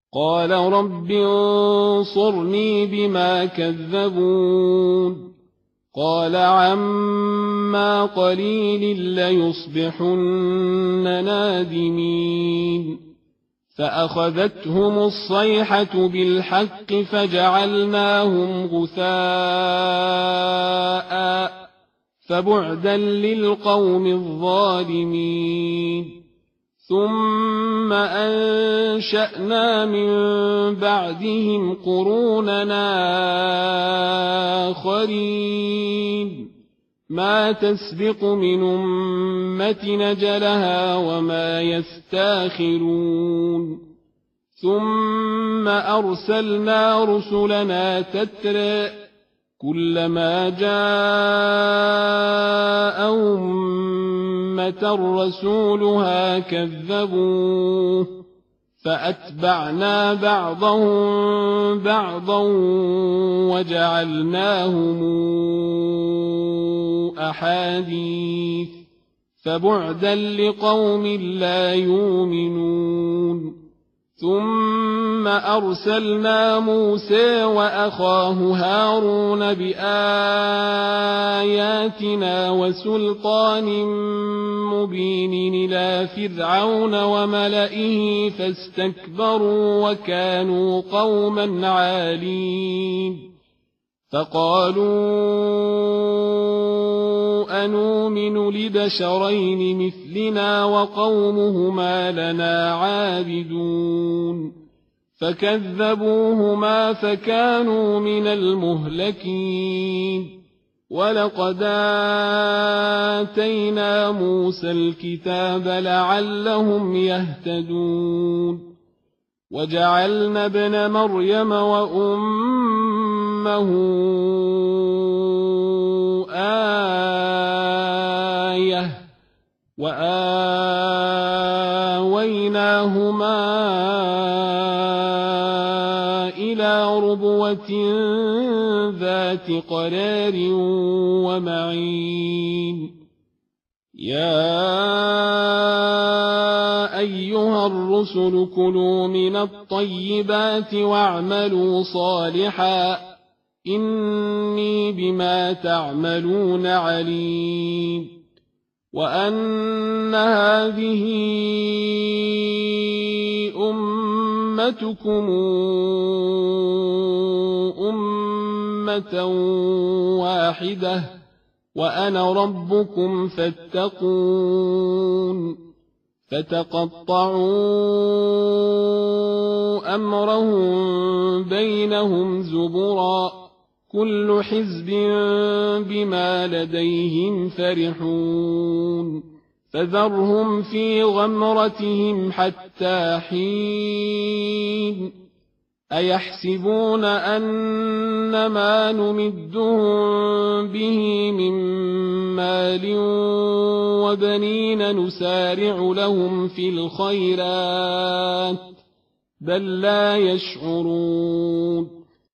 قال رب انصرني بما كذبون قال عما قليل ليصبحن نادمين فأخذتهم الصيحة بالحق فجعلناهم غثاء فبعدا للقوم الظالمين ثم أنشأنا من بعدهم قروننا آخرين ما تسبق من أمة نجلها وما يستاخرون ثم أرسلنا رسلنا تترى كلما جاء أمة رسولها كذبوه فأتبعنا بعضهم بعضا وجعلناهم أحاديث فبعدا لقوم لا يؤمنون ثم أرسلنا موسى وأخاه هارون بآياتنا وسلطان مبين إلى فرعون وملئه فاستكبروا وكانوا قوما عالين فقالوا أنؤمن لبشرين مثلنا وقومهما لنا عابدون فكذبوهما فكانوا من المهلكين ولقد آتينا موسى الكتاب لعلهم يهتدون وجعلنا ابن مريم وأمه آية وآويناهما إلى ربوة ذات قرار ومعين يا أيها الرسل كلوا من الطيبات واعملوا صالحا إني بما تعملون عليم وأن هذه أمتكم أمة واحدة وأنا ربكم فاتقون فتقطعوا أمرهم بينهم زبرا كل حزب بما لديهم فرحون فذرهم في غمرتهم حتى حين أيحسبون أن ما نمدهم به من مال وبنين نسارع لهم في الخيرات بل لا يشعرون